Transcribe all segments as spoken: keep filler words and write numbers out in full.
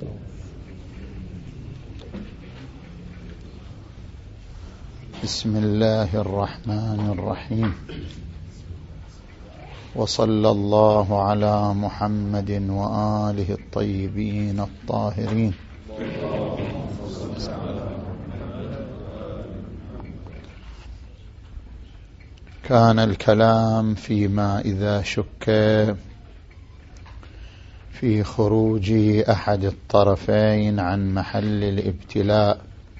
بسم الله الرحمن الرحيم، وصلى الله على محمد وآله الطيبين الطاهرين. كان الكلام فيما إذا شك في خروج أحد الطرفين عن محل الابتلاء،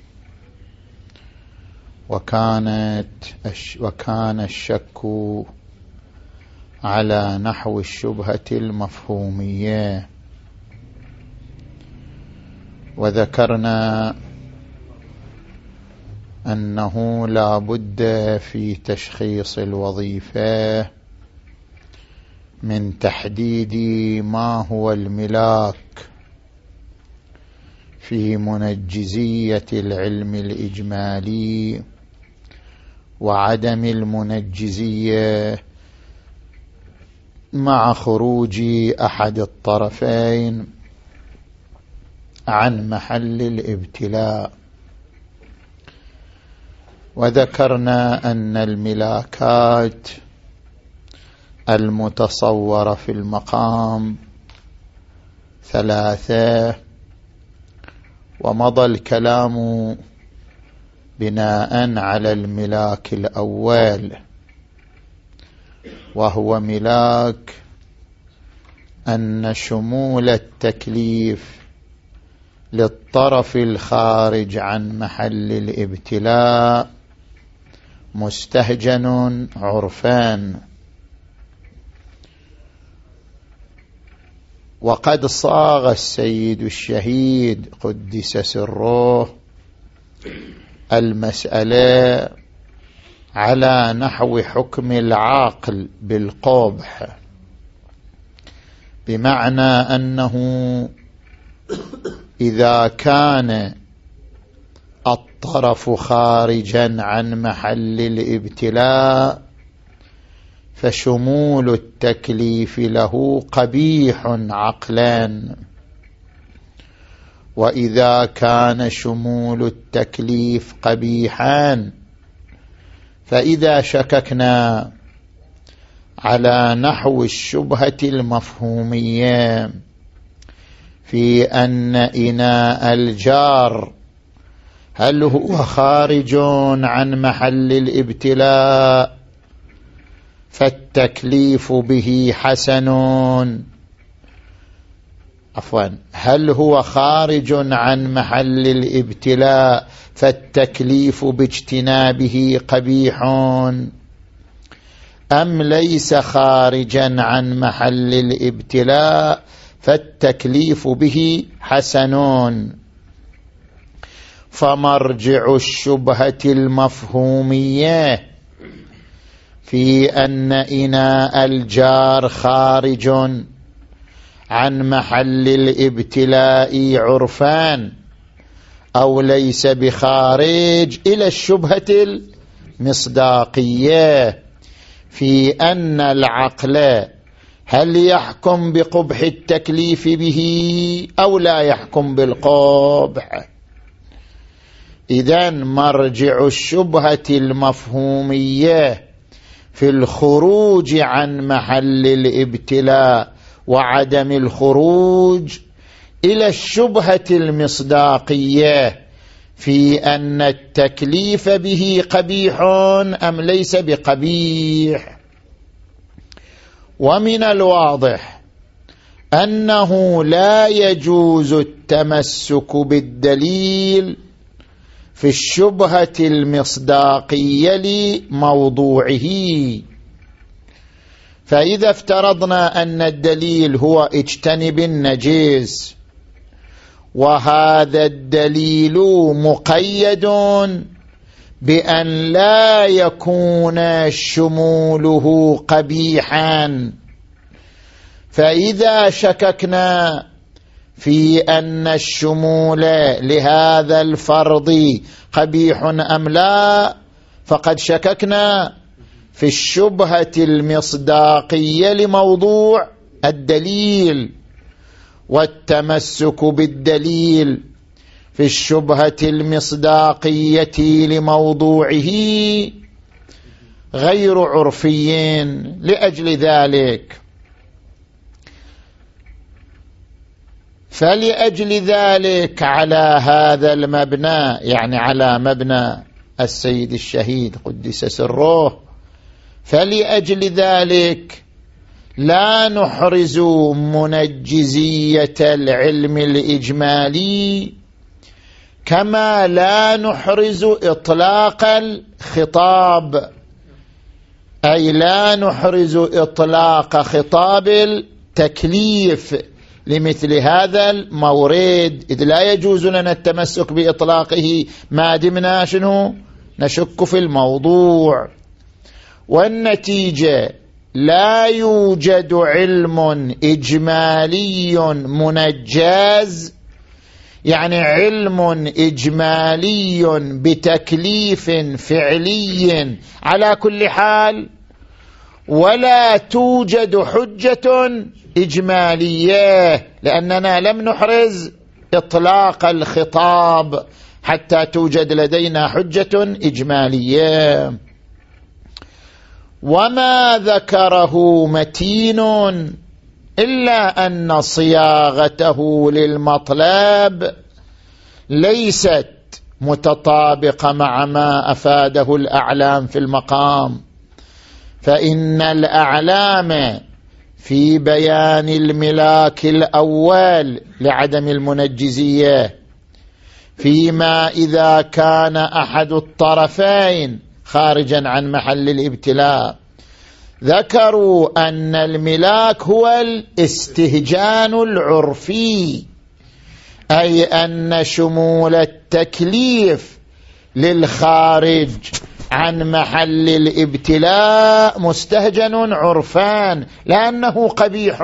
وكانت وكان الشك على نحو الشبهة المفهومية، وذكرنا أنه لا بد في تشخيص الوظيفة من تحديد ما هو الملاك في منجزية العلم الإجمالي وعدم المنجزية مع خروج أحد الطرفين عن محل الابتلاء. وذكرنا أن الملاكات المتصورة في المقام ثلاثة، ومضى الكلام بناء على الملاك الأول، وهو ملاك أن شمول التكليف للطرف الخارج عن محل الابتلاء مستهجن عرفان. وقد صاغ السيد الشهيد قدس سره المسألة على نحو حكم العاقل بالقبح، بمعنى أنه إذا كان الطرف خارجا عن محل الابتلاء فشمول التكليف له قبيح عقلا، وإذا كان شمول التكليف قبيحا فإذا شككنا على نحو الشبهة المفهومية في أن إناء الجار هل هو خارج عن محل الابتلاء فالتكليف به حسن، عفوا هل هو خارج عن محل الابتلاء فالتكليف باجتنابه قبيح، أم ليس خارجا عن محل الابتلاء فالتكليف به حسن. فمرجع الشبهة المفهومية في أن إناء الجار خارج عن محل الابتلاء عرفان أو ليس بخارج إلى الشبهة المصداقية في أن العقل هل يحكم بقبح التكليف به أو لا يحكم بالقبح. إذن مرجع الشبهة المفهومية في الخروج عن محل الابتلاء وعدم الخروج إلى الشبهة المصداقية في أن التكليف به قبيح أم ليس بقبيح. ومن الواضح أنه لا يجوز التمسك بالدليل في الشبهة المصداقية لموضوعه. فإذا افترضنا أن الدليل هو اجتنب النجس، وهذا الدليل مقيد بأن لا يكون شموله قبيحا، فإذا شككنا في أن الشمول لهذا الفرض قبيح أم لا فقد شككنا في الشبهة المصداقية لموضوع الدليل. والتمسك بالدليل في الشبهة المصداقية لموضوعه غير عرفي. لأجل ذلك فلأجل ذلك على هذا المبنى، يعني على مبنى السيد الشهيد قدس سره، فلأجل ذلك لا نحرز منجزية العلم الإجمالي كما لا نحرز إطلاق الخطاب، أي لا نحرز إطلاق خطاب التكليف لمثل هذا المورد، إذ لا يجوز لنا التمسك بإطلاقه ما دمنا شنو نشك في الموضوع. والنتيجة لا يوجد علم إجمالي منجز، يعني علم إجمالي بتكليف فعلي على كل حال، ولا توجد حجة إجمالية، لأننا لم نحرز إطلاق الخطاب حتى توجد لدينا حجة إجمالية. وما ذكره متين إلا أن صياغته للمطلب ليست متطابقة مع ما أفاده الأعلام في المقام، فإن الأعلام في بيان الملاك الأول لعدم المنجزية فيما إذا كان أحد الطرفين خارجا عن محل الابتلاء، ذكروا أن الملاك هو الاستهجان العرفي، أي أن شمول التكليف للخارج عن محل الابتلاء مستهجن عرفان لأنه قبيح،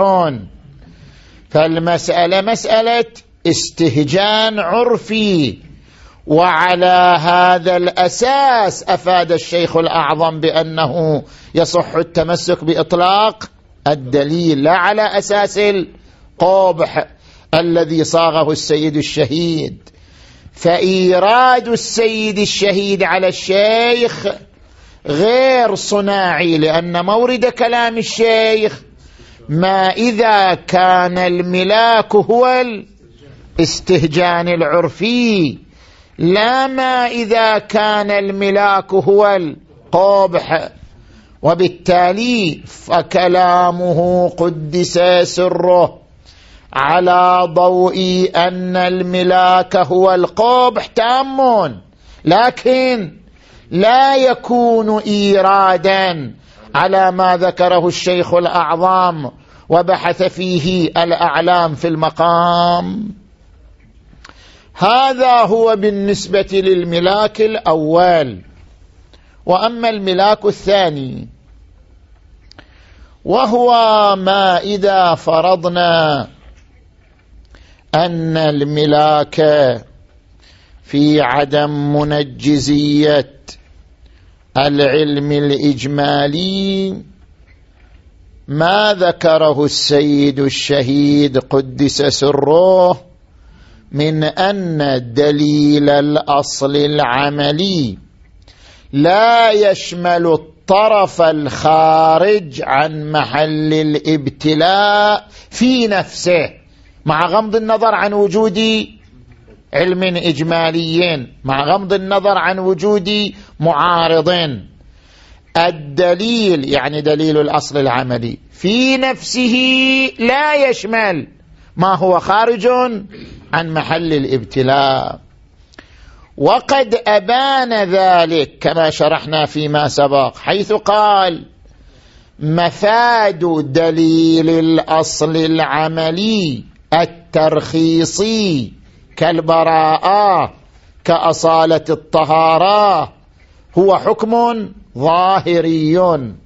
فالمسألة مسألة استهجان عرفي. وعلى هذا الأساس أفاد الشيخ الأعظم بأنه يصح التمسك بإطلاق الدليل، لا على أساس القبح الذي صاغه السيد الشهيد. فإيراد السيد الشهيد على الشيخ غير صناعي، لأن مورد كلام الشيخ ما إذا كان الملاك هو الاستهجان العرفي، لا ما إذا كان الملاك هو القبح. وبالتالي فكلامه قدس سره على ضوء أن الملاك هو القبح تام، لكن لا يكون إيرادا على ما ذكره الشيخ الأعظم وبحث فيه الأعلام في المقام. هذا هو بالنسبة للملاك الأول. وأما الملاك الثاني وهو ما إذا فرضنا أن الملاك في عدم منجزية العلم الإجمالي ما ذكره السيد الشهيد قدس سره من أن دليل الأصل العملي لا يشمل الطرف الخارج عن محل الابتلاء في نفسه، مع غمض النظر عن وجود علم إجمالي، مع غمض النظر عن وجود معارض. الدليل يعني دليل الأصل العملي في نفسه لا يشمل ما هو خارج عن محل الابتلاء. وقد أبان ذلك كما شرحنا فيما سبق، حيث قال مفاد دليل الأصل العملي الترخيصي كالبراءة كأصالة الطهارة هو حكم ظاهري،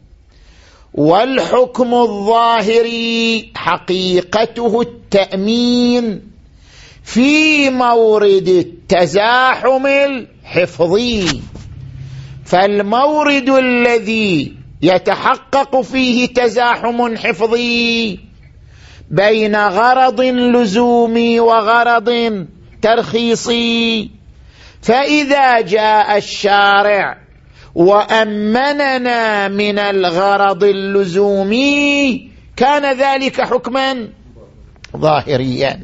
والحكم الظاهري حقيقته التأمين في مورد التزاحم الحفظي. فالمورد الذي يتحقق فيه تزاحم حفظي بين غرض لزومي وغرض ترخيصي. فإذا جاء الشارع وأمننا من الغرض اللزومي كان ذلك حكما ظاهريا.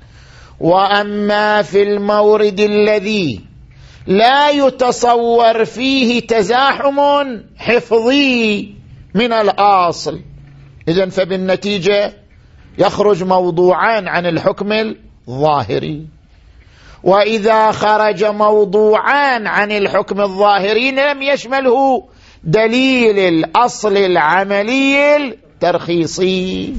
وأما في المورد الذي لا يتصور فيه تزاحم حفظي من الأصل، إذن فبالنتيجة يخرج موضوعان عن الحكم الظاهري. وإذا خرج موضوعان عن الحكم الظاهري لم يشمله دليل الأصل العملي الترخيصي.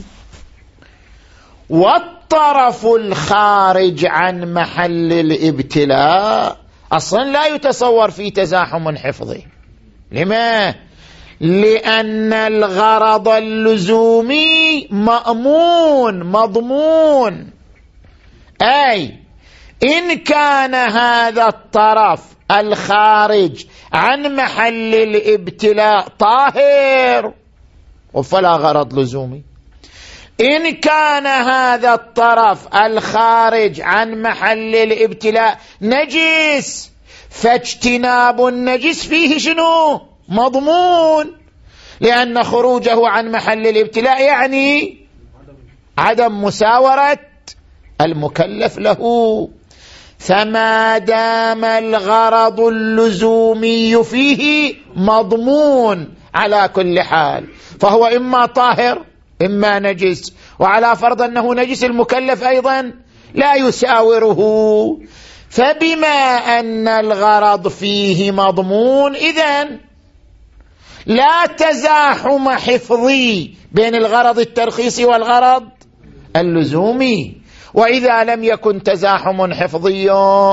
والطرف الخارج عن محل الابتلاء أصلا لا يتصور فيه تزاحم حفظي. لما؟ لأن الغرض اللزومي مأمون مضمون، أي إن كان هذا الطرف الخارج عن محل الابتلاء طاهر فلا غرض لزومي، إن كان هذا الطرف الخارج عن محل الابتلاء نجس فاجتناب النجس فيه شنو؟ مضمون، لأن خروجه عن محل الابتلاء يعني عدم مساورة المكلف له. فما دام الغرض اللزومي فيه مضمون على كل حال فهو إما طاهر إما نجس، وعلى فرض أنه نجس المكلف أيضا لا يساوره. فبما أن الغرض فيه مضمون إذن لا تزاحم حفظي بين الغرض الترخيصي والغرض اللزومي. وإذا لم يكن تزاحم حفظي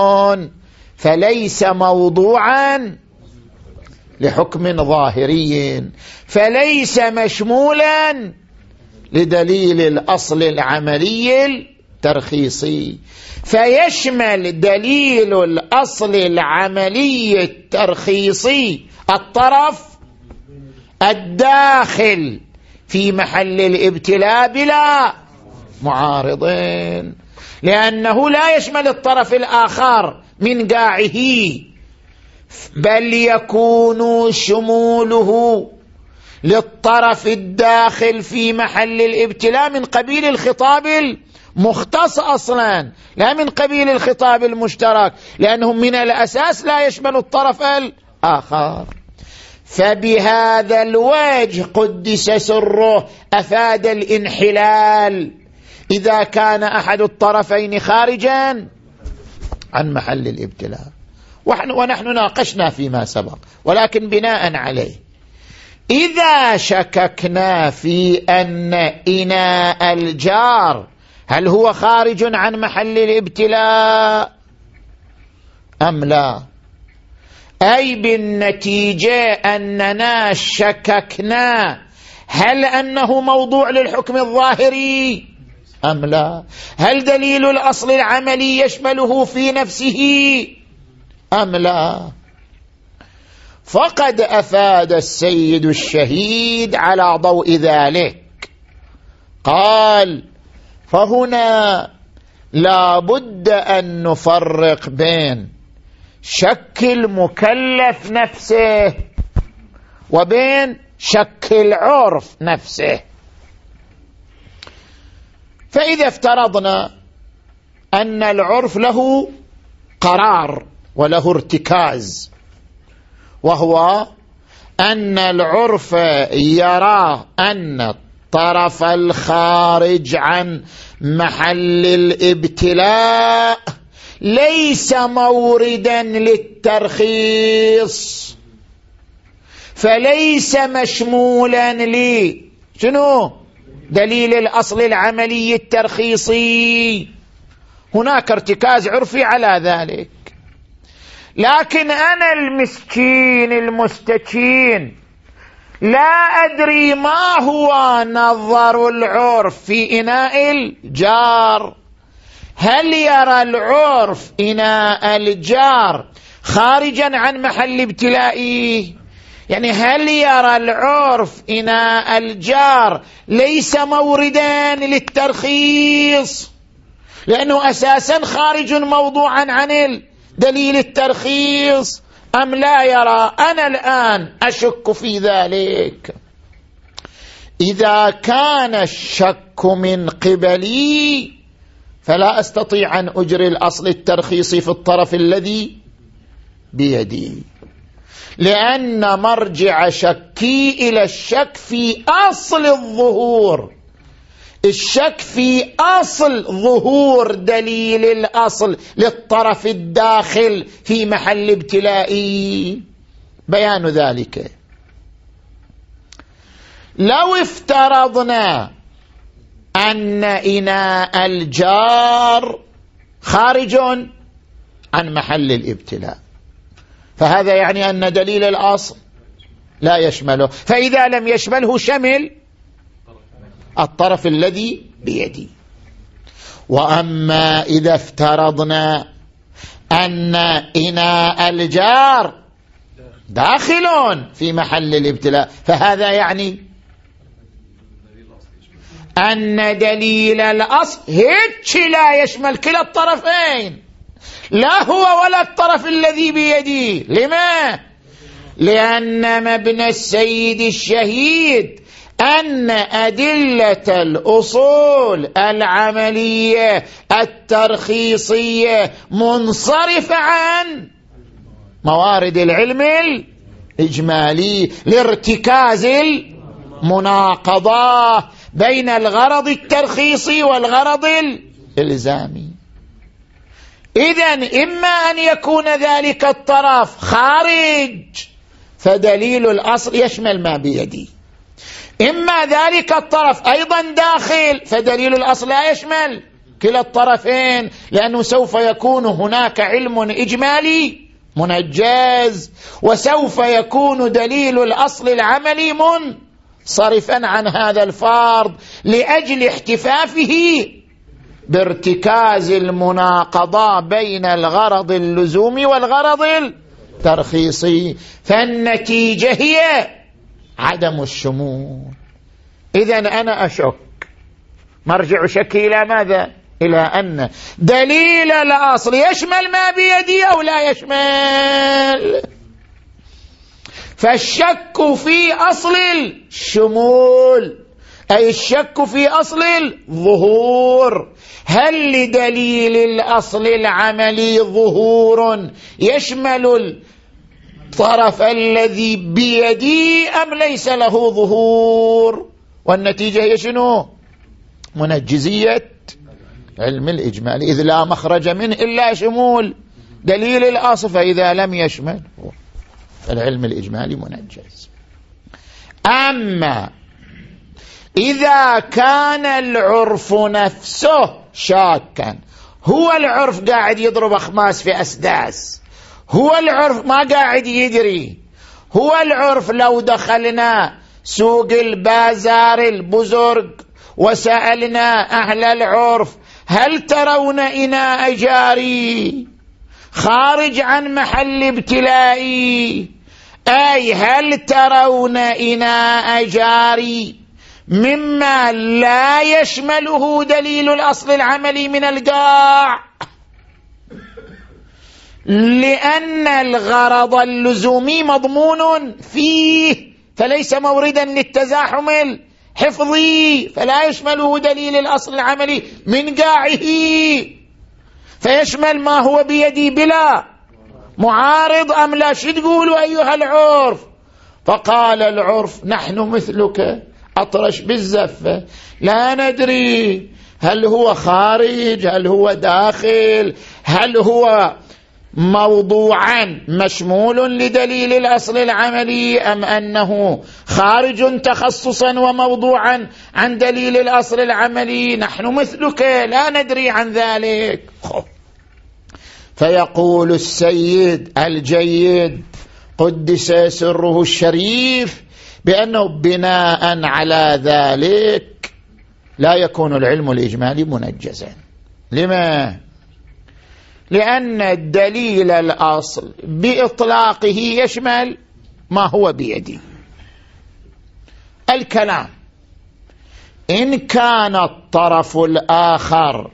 فليس موضوعا لحكم ظاهري، فليس مشمولا لدليل الأصل العملي الترخيصي. فيشمل دليل الأصل العملي الترخيصي الطرف الداخل في محل الابتلاء بلا معارضين، لأنه لا يشمل الطرف الآخر من قاعه، بل يكون شموله للطرف الداخل في محل الابتلاء من قبيل الخطاب المختص أصلا، لا من قبيل الخطاب المشترك، لأنه من الأساس لا يشمل الطرف الآخر. فبهذا الوجه قدس سره أفاد الانحلال إذا كان أحد الطرفين خارجا عن محل الابتلاء. ونحن ناقشنا فيما سبق، ولكن بناء عليه إذا شككنا في أن إناء الجار هل هو خارج عن محل الابتلاء أم لا، أي بالنتيجة أننا شككنا هل أنه موضوع للحكم الظاهري أم لا، هل دليل الأصل العملي يشمله في نفسه أم لا. فقد أفاد السيد الشهيد على ضوء ذلك، قال: فهنا لا بد أن نفرق بين شك المكلف نفسه وبين شك العرف نفسه. فإذا افترضنا أن العرف له قرار وله ارتكاز، وهو أن العرف يرى أن الطرف الخارج عن محل الابتلاء ليس موردا للترخيص، فليس مشمولا لي شنو دليل الأصل العملي الترخيصي. هناك ارتكاز عرفي على ذلك، لكن أنا المسكين المستكين لا أدري ما هو نظر العرف في إناء الجار. هل يرى العرف إناء الجار خارجا عن محل ابتلائه؟ يعني هل يرى العرف إناء الجار ليس موردا للترخيص لأنه أساسا خارج موضوعا عن دليل الترخيص أم لا يرى؟ أنا الآن أشك في ذلك. إذا كان الشك من قبلي فلا أستطيع أن أجري الأصل الترخيصي في الطرف الذي بيدي، لأن مرجع شكي إلى الشك في أصل الظهور، الشك في أصل ظهور دليل الأصل للطرف الداخل في محل ابتلائي. بيان ذلك: لو افترضنا أن إناء الجار خارج عن محل الابتلاء، فهذا يعني أن دليل الأصل لا يشمله، فإذا لم يشمله شمل الطرف الذي بيدي. وأما إذا افترضنا أن إناء الجار داخل في محل الابتلاء، فهذا يعني أن دليل الأصل هيك لا يشمل كلا الطرفين، لا هو ولا الطرف الذي بيدي. لما؟ لأن مبنى السيد الشهيد أن أدلة الأصول العملية الترخيصية منصرفة عن موارد العلم الإجمالي لارتكاز المناقضة بين الغرض الترخيصي والغرض الإلزامي. إذن إما أن يكون ذلك الطرف خارج فدليل الأصل يشمل ما بيدي، إما ذلك الطرف أيضا داخل فدليل الأصل لا يشمل كلا الطرفين، لأنه سوف يكون هناك علم إجمالي منجز، وسوف يكون دليل الأصل العملي منصرفا عن هذا الفرض لأجل احتفافه بارتكاز المناقضة بين الغرض اللزومي والغرض الترخيصي، فالنتيجة هي عدم الشمول. إذن أنا أشك، مرجع شكي إلى ماذا؟ إلى أن دليل الأصل يشمل ما بيدي أو لا يشمل. فالشك في أصل الشمول أي الشك في أصل الظهور، هل لدليل الأصل العملي ظهور يشمل الطرف الذي بيدي أم ليس له ظهور؟ والنتيجة هي شنو؟ منجزية علم الإجمال، إذ لا مخرج منه إلا شمول دليل الأصل، فإذا لم يشمل العلم الإجمالي منجز. أما إذا كان العرف نفسه شاكا، هو العرف قاعد يضرب أخماس في أسداس، هو العرف ما قاعد يدري، هو العرف لو دخلنا سوق البازار البزرق وسألنا أهل العرف هل ترون إناء جاري خارج عن محل ابتلائي، أي هل ترون إناء جاري مما لا يشمله دليل الأصل العملي من القاع، لأن الغرض اللزومي مضمون فيه فليس موردا للتزاحم الحفظي، فلا يشمله دليل الأصل العملي من قاعه، فيشمل ما هو بيدي بلا معارض أم لا؟ شو تقولوا أيها العرف؟ فقال العرف نحن مثلك أطرش بالزفة، لا ندري هل هو خارج، هل هو داخل، هل هو موضوعا مشمول لدليل الأصل العملي أم أنه خارج تخصصا وموضوعا عن دليل الأصل العملي. نحن مثلك لا ندري عن ذلك. فيقول السيد الجيد قدس سره الشريف بأنه بناء على ذلك لا يكون العلم الإجمالي منجزا. لما؟ لأن الدليل الأصل بإطلاقه يشمل ما هو بيدي. الكلام إن كان الطرف الآخر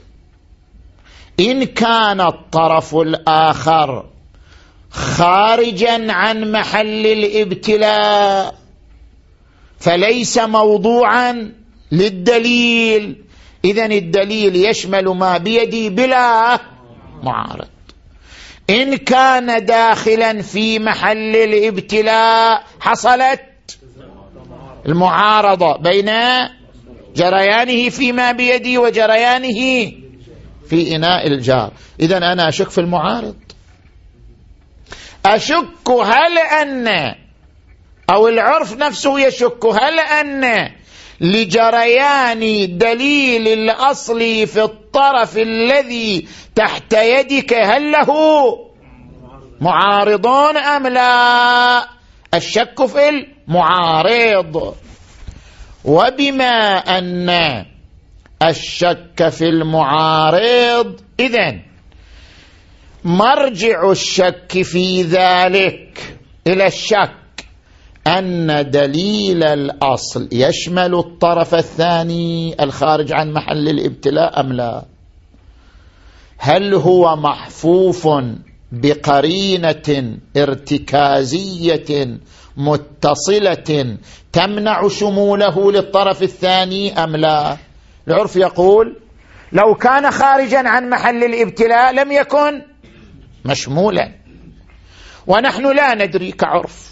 إن كان الطرف الآخر خارجا عن محل الابتلاء فليس موضوعا للدليل، إذن الدليل يشمل ما بيدي بلا معارض. إن كان داخلا في محل الابتلاء حصلت المعارضة بين جريانه فيما بيدي وجريانه في إناء الجار. إذن أنا أشك في المعارض، أشك هل أن أو العرف نفسه يشك هل أن لجريان دليل الأصل في الطرف الذي تحت يدك هل له معارضون أم لا؟ الشك في المعارض. وبما أن الشك في المعارض إذن مرجع الشك في ذلك إلى الشك أن دليل الأصل يشمل الطرف الثاني الخارج عن محل الابتلاء أم لا؟ هل هو محفوف بقرينة ارتكازية متصلة تمنع شموله للطرف الثاني أم لا؟ العرف يقول لو كان خارجا عن محل الابتلاء لم يكن مشمولا، ونحن لا ندري كعرف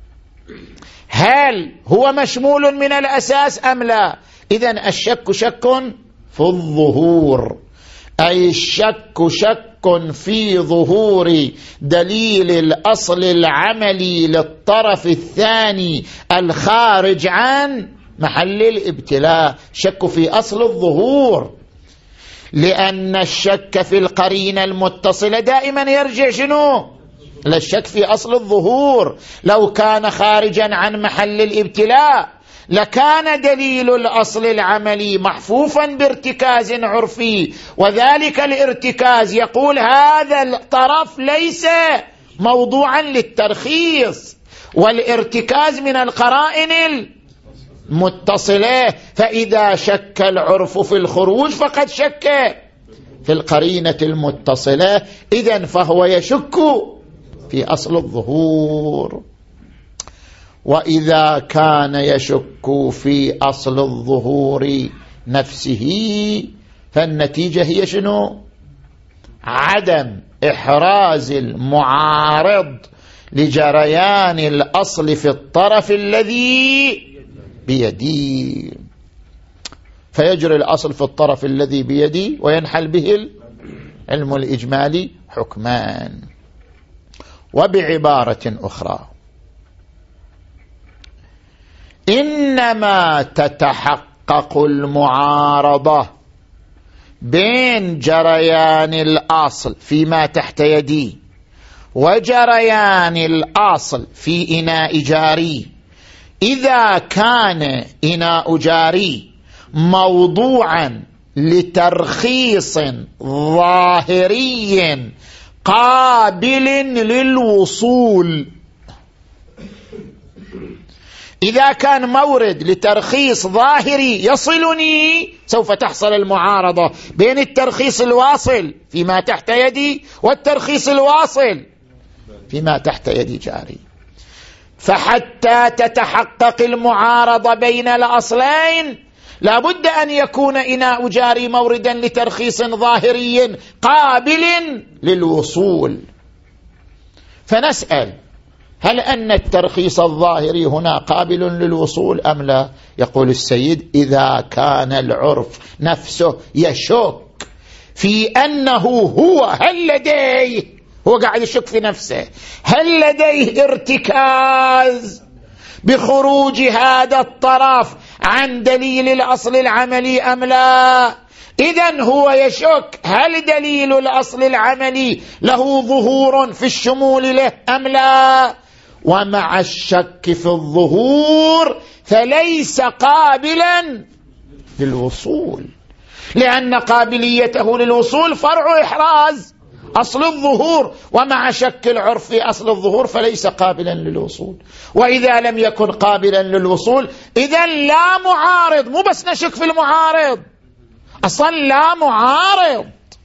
هل هو مشمول من الأساس أم لا. إذن الشك شك في الظهور، أي الشك شك في ظهور دليل الأصل العملي للطرف الثاني الخارج عن محل الابتلاء، شك في أصل الظهور، لأن الشك في القرينة المتصلة دائما يرجع شنو؟ للشك في أصل الظهور. لو كان خارجا عن محل الابتلاء لكان دليل الأصل العملي محفوفا بارتكاز عرفي، وذلك الارتكاز يقول هذا الطرف ليس موضوعا للترخيص، والارتكاز من القرائن المتصلة، فإذا شك العرف في الخروج فقد شك في القرينة المتصلة، إذن فهو يشك في أصل الظهور. وإذا كان يشك في أصل الظهور نفسه فالنتيجة هي شنو؟ عدم إحراز المعارض لجريان الأصل في الطرف الذي بيدي، فيجري الأصل في الطرف الذي بيدي وينحل به العلم الإجمالي حكمان. وبعبارة أخرى إنما تتحقق المعارضة بين جريان الأصل فيما تحت يدي وجريان الأصل في إناء جاري إذا كان إناء جاري موضوعا لترخيص ظاهري قابل للوصول. إذا كان مورد لترخيص ظاهري يصلني سوف تحصل المعارضة بين الترخيص الواصل فيما تحت يدي والترخيص الواصل فيما تحت يدي جاري. فحتى تتحقق المعارضة بين الأصلين لابد أن يكون إناء جاري موردا لترخيص ظاهري قابل للوصول. فنسأل هل أن الترخيص الظاهري هنا قابل للوصول أم لا؟ يقول السيد إذا كان العرف نفسه يشك في أنه هو هل لديه، هو قاعد يشك في نفسه، هل لديه ارتكاز بخروج هذا الطرف عن دليل الأصل العملي أم لا؟ إذن هو يشك هل دليل الأصل العملي له ظهور في الشمول له أم لا؟ ومع الشك في الظهور فليس قابلا للوصول، لأن قابليته للوصول فرع إحراز أصل الظهور، ومع شك العرف في أصل الظهور فليس قابلا للوصول. وإذا لم يكن قابلا للوصول إذن لا معارض، مو بس نشك في المعارض، أصلا لا معارض.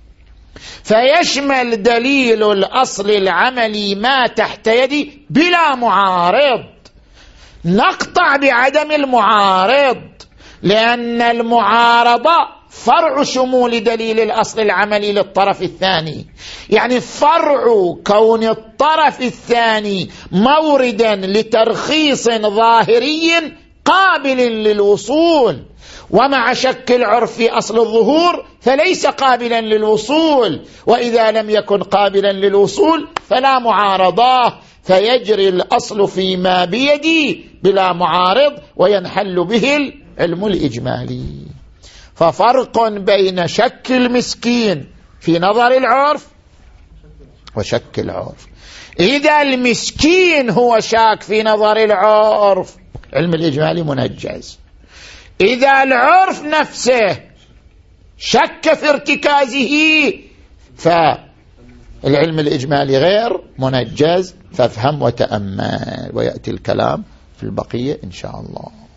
فيشمل دليل الأصل العملي ما تحت يدي بلا معارض. نقطع بعدم المعارض، لأن المعارضة فرع شمول دليل الأصل العملي للطرف الثاني، يعني فرع كون الطرف الثاني موردا لترخيص ظاهري قابل للوصول، ومع شك العرف في أصل الظهور فليس قابلا للوصول. وإذا لم يكن قابلا للوصول فلا معارضة، فيجري الأصل فيما بيدي بلا معارض وينحل به العلم الإجمالي. ففرق بين شك المسكين في نظر العرف وشك العرف. إذا المسكين هو شاك في نظر العرف علم الإجمالي منجز. إذا العرف نفسه شك في ارتكازه فالعلم الإجمالي غير منجز. فافهم وتأمل، ويأتي الكلام في البقية إن شاء الله.